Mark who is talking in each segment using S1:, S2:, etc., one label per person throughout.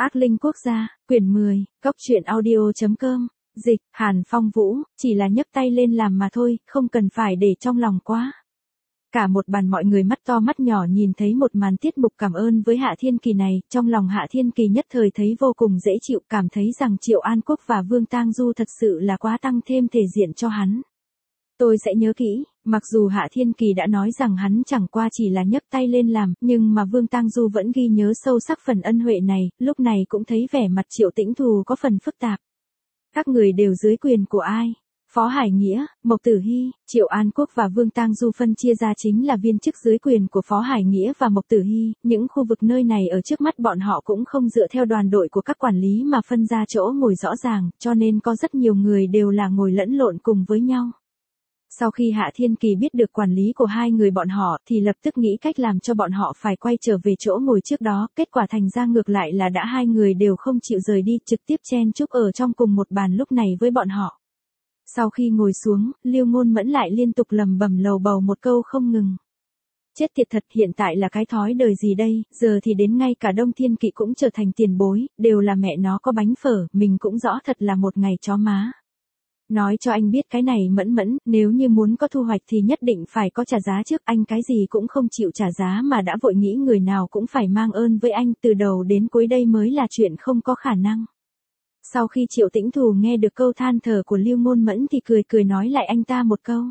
S1: Ác Linh Quốc gia, quyển 10, Cốc truyện audio.com, dịch, Hàn Phong Vũ, chỉ là nhấc tay lên làm mà thôi, không cần phải để trong lòng quá. Cả một bàn mọi người mắt to mắt nhỏ nhìn thấy một màn tiết mục cảm ơn với Hạ Thiên Kỳ này, trong lòng Hạ Thiên Kỳ nhất thời thấy vô cùng dễ chịu, cảm thấy rằng Triệu An Quốc và Vương Tang Du thật sự là quá tăng thêm thể diện cho hắn. Tôi sẽ nhớ kỹ, mặc dù Hạ Thiên Kỳ đã nói rằng hắn chẳng qua chỉ là nhấc tay lên làm, nhưng mà Vương Tang Du vẫn ghi nhớ sâu sắc phần ân huệ này, lúc này cũng thấy vẻ mặt Triệu Tĩnh Thù có phần phức tạp. Các người đều dưới quyền của ai? Phó Hải Nghĩa, Mộc Tử Hy, Triệu An Quốc và Vương Tang Du phân chia ra chính là viên chức dưới quyền của Phó Hải Nghĩa và Mộc Tử Hy, những khu vực nơi này ở trước mắt bọn họ cũng không dựa theo đoàn đội của các quản lý mà phân ra chỗ ngồi rõ ràng, cho nên có rất nhiều người đều là ngồi lẫn lộn cùng với nhau. Sau khi Hạ Thiên Kỳ biết được quản lý của hai người bọn họ thì lập tức nghĩ cách làm cho bọn họ phải quay trở về chỗ ngồi trước đó, kết quả thành ra ngược lại là đã hai người đều không chịu rời đi, trực tiếp chen chúc ở trong cùng một bàn lúc này với bọn họ. Sau khi ngồi xuống, Lưu Ngôn Mẫn lại liên tục lầm bầm lầu bầu một câu không ngừng. Chết tiệt thật, hiện tại là cái thói đời gì đây, giờ thì đến ngay cả Đông Thiên Kỵ cũng trở thành tiền bối, đều là mẹ nó có bánh phở, mình cũng rõ thật là một ngày chó má. Nói cho anh biết cái này Mẫn Mẫn, nếu như muốn có thu hoạch thì nhất định phải có trả giá trước, anh cái gì cũng không chịu trả giá mà đã vội nghĩ người nào cũng phải mang ơn với anh, từ đầu đến cuối đây mới là chuyện không có khả năng. Sau khi Triệu Tĩnh Thù nghe được câu than thở của Lưu Ngôn Mẫn thì cười cười nói lại anh ta một câu.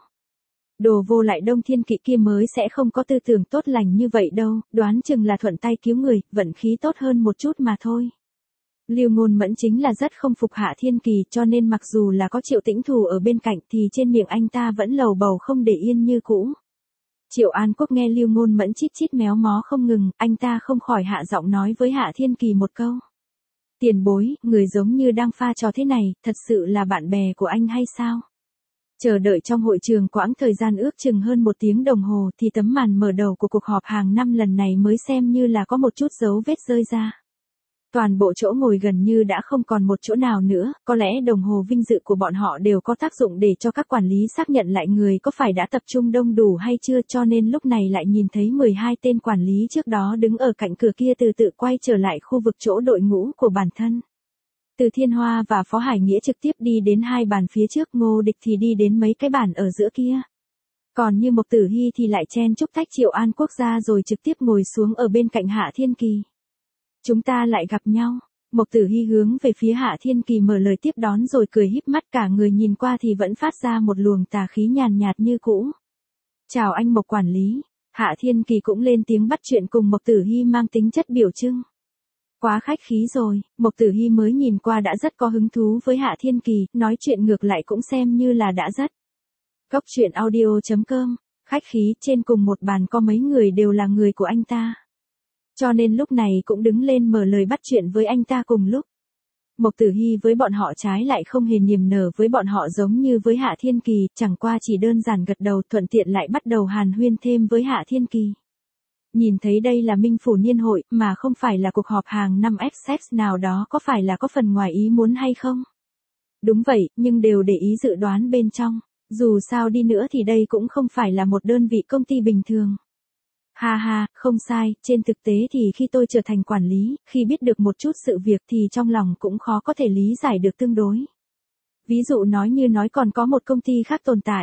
S1: Đồ vô lại Đông Thiên Kỵ kia mới sẽ không có tư tưởng tốt lành như vậy đâu, đoán chừng là thuận tay cứu người, vận khí tốt hơn một chút mà thôi. Lưu Ngôn Mẫn chính là rất không phục Hạ Thiên Kỳ, cho nên mặc dù là có Triệu Tĩnh Thù ở bên cạnh thì trên miệng anh ta vẫn lầu bầu không để yên như cũ. Triệu An Quốc nghe Lưu Ngôn Mẫn chít chít méo mó không ngừng, anh ta không khỏi hạ giọng nói với Hạ Thiên Kỳ một câu. Tiền bối, người giống như đang pha trò thế này, thật sự là bạn bè của anh hay sao? Chờ đợi trong hội trường quãng thời gian ước chừng hơn 1 tiếng đồng hồ thì tấm màn mở đầu của cuộc họp hàng năm lần này mới xem như là có một chút dấu vết rơi ra. Toàn bộ chỗ ngồi gần như đã không còn một chỗ nào nữa, có lẽ đồng hồ vinh dự của bọn họ đều có tác dụng để cho các quản lý xác nhận lại người có phải đã tập trung đông đủ hay chưa, cho nên lúc này lại nhìn thấy 12 tên quản lý trước đó đứng ở cạnh cửa kia từ từ quay trở lại khu vực chỗ đội ngũ của bản thân. Từ Thiên Hoa và Phó Hải Nghĩa trực tiếp đi đến hai bàn phía trước, Ngô Địch thì đi đến mấy cái bàn ở giữa kia. Còn như Mộc Tử Hy thì lại chen chúc tách Triệu An Quốc ra rồi trực tiếp ngồi xuống ở bên cạnh Hạ Thiên Kỳ. Chúng ta lại gặp nhau. Mộc Tử Hy hướng về phía Hạ Thiên Kỳ mở lời tiếp đón rồi cười híp mắt, cả người nhìn qua thì vẫn phát ra một luồng tà khí nhàn nhạt như cũ. Chào anh Mộc quản lý. Hạ Thiên Kỳ cũng lên tiếng bắt chuyện cùng Mộc Tử Hy mang tính chất biểu trưng. Quá khách khí rồi, Mộc Tử Hy mới nhìn qua đã rất có hứng thú với Hạ Thiên Kỳ, nói chuyện ngược lại cũng xem như là đã rất. Cốc truyện audio.com, khách khí, trên cùng một bàn có mấy người đều là người của anh ta. Cho nên lúc này cũng đứng lên mở lời bắt chuyện với anh ta cùng lúc. Mộc Tử Hy với bọn họ trái lại không hề niềm nở với bọn họ giống như với Hạ Thiên Kỳ, chẳng qua chỉ đơn giản gật đầu thuận tiện lại bắt đầu hàn huyên thêm với Hạ Thiên Kỳ. Nhìn thấy đây là Minh Phủ Niên hội mà không phải là cuộc họp hàng năm XX nào đó, có phải là có phần ngoài ý muốn hay không? Đúng vậy, nhưng đều để ý dự đoán bên trong. Dù sao đi nữa thì đây cũng không phải là một đơn vị công ty bình thường. Ha ha, không sai, trên thực tế thì khi tôi trở thành quản lý, khi biết được một chút sự việc thì trong lòng cũng khó có thể lý giải được tương đối. Ví dụ nói còn có một công ty khác tồn tại.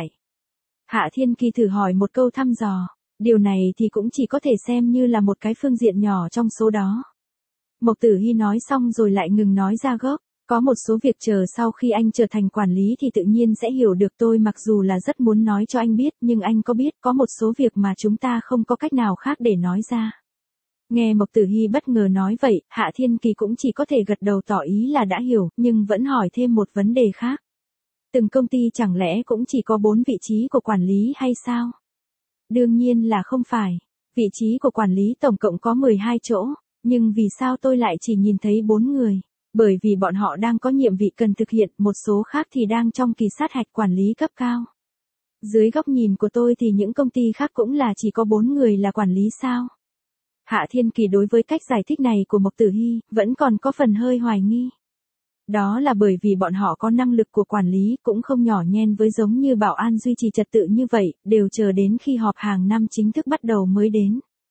S1: Hạ Thiên Kỳ thử hỏi một câu thăm dò, điều này thì cũng chỉ có thể xem như là một cái phương diện nhỏ trong số đó. Mộc Tử Hy nói xong rồi lại ngừng nói ra gốc. Có một số việc chờ sau khi anh trở thành quản lý thì tự nhiên sẽ hiểu được, tôi mặc dù là rất muốn nói cho anh biết nhưng anh có biết có một số việc mà chúng ta không có cách nào khác để nói ra. Nghe Mộc Tử Hy bất ngờ nói vậy, Hạ Thiên Kỳ cũng chỉ có thể gật đầu tỏ ý là đã hiểu, nhưng vẫn hỏi thêm một vấn đề khác. Từng công ty chẳng lẽ cũng chỉ có 4 vị trí của quản lý hay sao? Đương nhiên là không phải. Vị trí của quản lý tổng cộng có 12 chỗ, nhưng vì sao tôi lại chỉ nhìn thấy 4 người? Bởi vì bọn họ đang có nhiệm vụ cần thực hiện, một số khác thì đang trong kỳ sát hạch quản lý cấp cao. Dưới góc nhìn của tôi thì những công ty khác cũng là chỉ có 4 người là quản lý sao? Hạ Thiên Kỳ đối với cách giải thích này của Mộc Tử Hy, vẫn còn có phần hơi hoài nghi. Đó là bởi vì bọn họ có năng lực của quản lý cũng không nhỏ nhen với giống như bảo an duy trì trật tự như vậy, đều chờ đến khi họp hàng năm chính thức bắt đầu mới đến.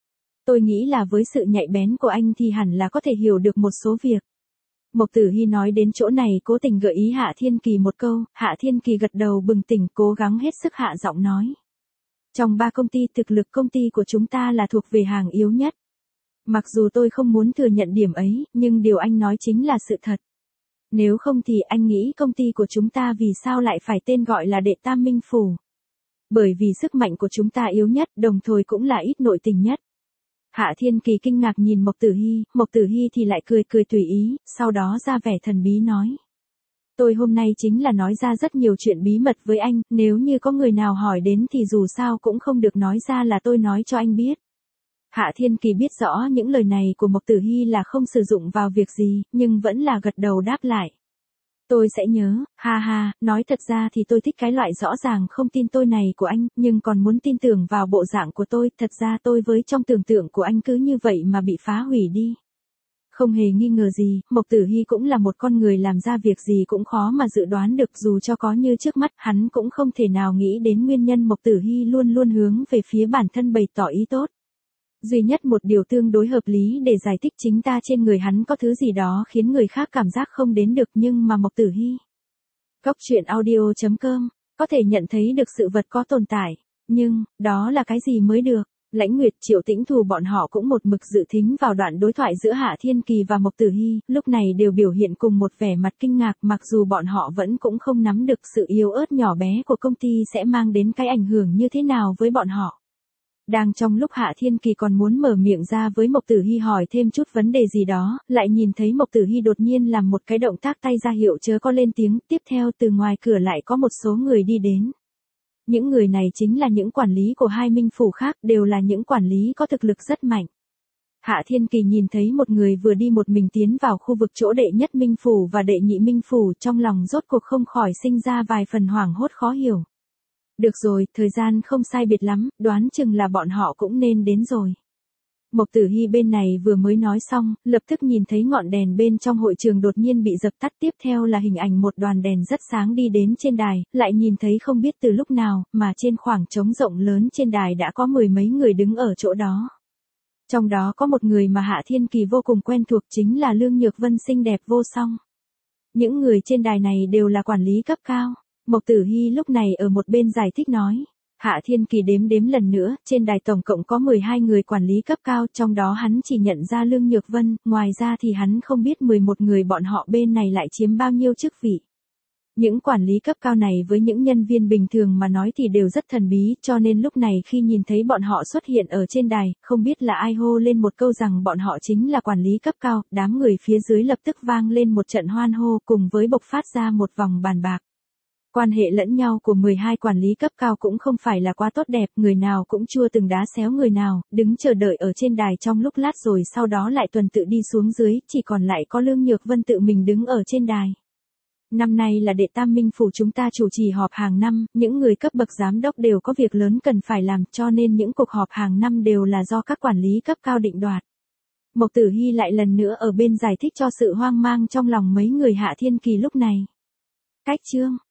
S1: Tôi nghĩ là với sự nhạy bén của anh thì hẳn là có thể hiểu được một số việc. Mộc Tử Hy nói đến chỗ này cố tình gợi ý Hạ Thiên Kỳ một câu, Hạ Thiên Kỳ gật đầu bừng tỉnh cố gắng hết sức hạ giọng nói. Trong 3 công ty thực lực công ty của chúng ta là thuộc về hàng yếu nhất. Mặc dù tôi không muốn thừa nhận điểm ấy, nhưng điều anh nói chính là sự thật. Nếu không thì anh nghĩ công ty của chúng ta vì sao lại phải tên gọi là Đệ Tam Minh Phủ? Bởi vì sức mạnh của chúng ta yếu nhất, đồng thời cũng là ít nội tình nhất. Hạ Thiên Kỳ kinh ngạc nhìn Mộc Tử Hy thì lại cười cười tùy ý, sau đó ra vẻ thần bí nói. Tôi hôm nay chính là nói ra rất nhiều chuyện bí mật với anh, nếu như có người nào hỏi đến thì dù sao cũng không được nói ra là tôi nói cho anh biết. Hạ Thiên Kỳ biết rõ những lời này của Mộc Tử Hy là không sử dụng vào việc gì, nhưng vẫn là gật đầu đáp lại. Tôi sẽ nhớ, ha ha, nói thật ra thì tôi thích cái loại rõ ràng không tin tôi này của anh, nhưng còn muốn tin tưởng vào bộ dạng của tôi, thật ra tôi với trong tưởng tượng của anh cứ như vậy mà bị phá hủy đi. Không hề nghi ngờ gì, Mộc Tử Hy cũng là một con người làm ra việc gì cũng khó mà dự đoán được dù cho có như trước mắt, hắn cũng không thể nào nghĩ đến nguyên nhân Mộc Tử Hy luôn luôn hướng về phía bản thân bày tỏ ý tốt. Duy nhất một điều tương đối hợp lý để giải thích chính ta trên người hắn có thứ gì đó khiến người khác cảm giác không đến được nhưng mà Mộc Tử Hy. Góc truyện audio.com, có thể nhận thấy được sự vật có tồn tại, nhưng, đó là cái gì mới được? Lãnh Nguyệt, Triệu Tĩnh Thù bọn họ cũng một mực dự thính vào đoạn đối thoại giữa Hạ Thiên Kỳ và Mộc Tử Hy, lúc này đều biểu hiện cùng một vẻ mặt kinh ngạc mặc dù bọn họ vẫn cũng không nắm được sự yếu ớt nhỏ bé của công ty sẽ mang đến cái ảnh hưởng như thế nào với bọn họ. Đang trong lúc Hạ Thiên Kỳ còn muốn mở miệng ra với Mộc Tử Hy hỏi thêm chút vấn đề gì đó, lại nhìn thấy Mộc Tử Hy đột nhiên làm một cái động tác tay ra hiệu chớ có lên tiếng, tiếp theo từ ngoài cửa lại có một số người đi đến. Những người này chính là những quản lý của 2 minh phủ khác, đều là những quản lý có thực lực rất mạnh. Hạ Thiên Kỳ nhìn thấy một người vừa đi một mình tiến vào khu vực chỗ đệ nhất minh phủ và đệ nhị minh phủ, trong lòng rốt cuộc không khỏi sinh ra vài phần hoảng hốt khó hiểu. Được rồi, thời gian không sai biệt lắm, đoán chừng là bọn họ cũng nên đến rồi. Mộc Tử Hy bên này vừa mới nói xong, lập tức nhìn thấy ngọn đèn bên trong hội trường đột nhiên bị dập tắt, tiếp theo là hình ảnh một đoàn đèn rất sáng đi đến trên đài, lại nhìn thấy không biết từ lúc nào, mà trên khoảng trống rộng lớn trên đài đã có 10 mấy người đứng ở chỗ đó. Trong đó có một người mà Hạ Thiên Kỳ vô cùng quen thuộc chính là Lương Nhược Vân xinh đẹp vô song. Những người trên đài này đều là quản lý cấp cao. Mộc Tử Hy lúc này ở một bên giải thích nói. Hạ Thiên Kỳ đếm lần nữa, trên đài tổng cộng có 12 người quản lý cấp cao, trong đó hắn chỉ nhận ra Lương Nhược Vân, ngoài ra thì hắn không biết 11 người bọn họ bên này lại chiếm bao nhiêu chức vị. Những quản lý cấp cao này với những nhân viên bình thường mà nói thì đều rất thần bí, cho nên lúc này khi nhìn thấy bọn họ xuất hiện ở trên đài, không biết là ai hô lên một câu rằng bọn họ chính là quản lý cấp cao, đám người phía dưới lập tức vang lên một trận hoan hô cùng với bộc phát ra một vòng bàn bạc. Quan hệ lẫn nhau của 12 quản lý cấp cao cũng không phải là quá tốt đẹp, người nào cũng chua từng đá xéo người nào, đứng chờ đợi ở trên đài trong lúc lát rồi sau đó lại tuần tự đi xuống dưới, chỉ còn lại có Lương Nhược Vân tự mình đứng ở trên đài. Năm nay là Đệ Tam Minh Phủ chúng ta chủ trì họp hàng năm, những người cấp bậc giám đốc đều có việc lớn cần phải làm cho nên những cuộc họp hàng năm đều là do các quản lý cấp cao định đoạt. Mộc Tử Hy lại lần nữa ở bên giải thích cho sự hoang mang trong lòng mấy người Hạ Thiên Kỳ lúc này. Cách chương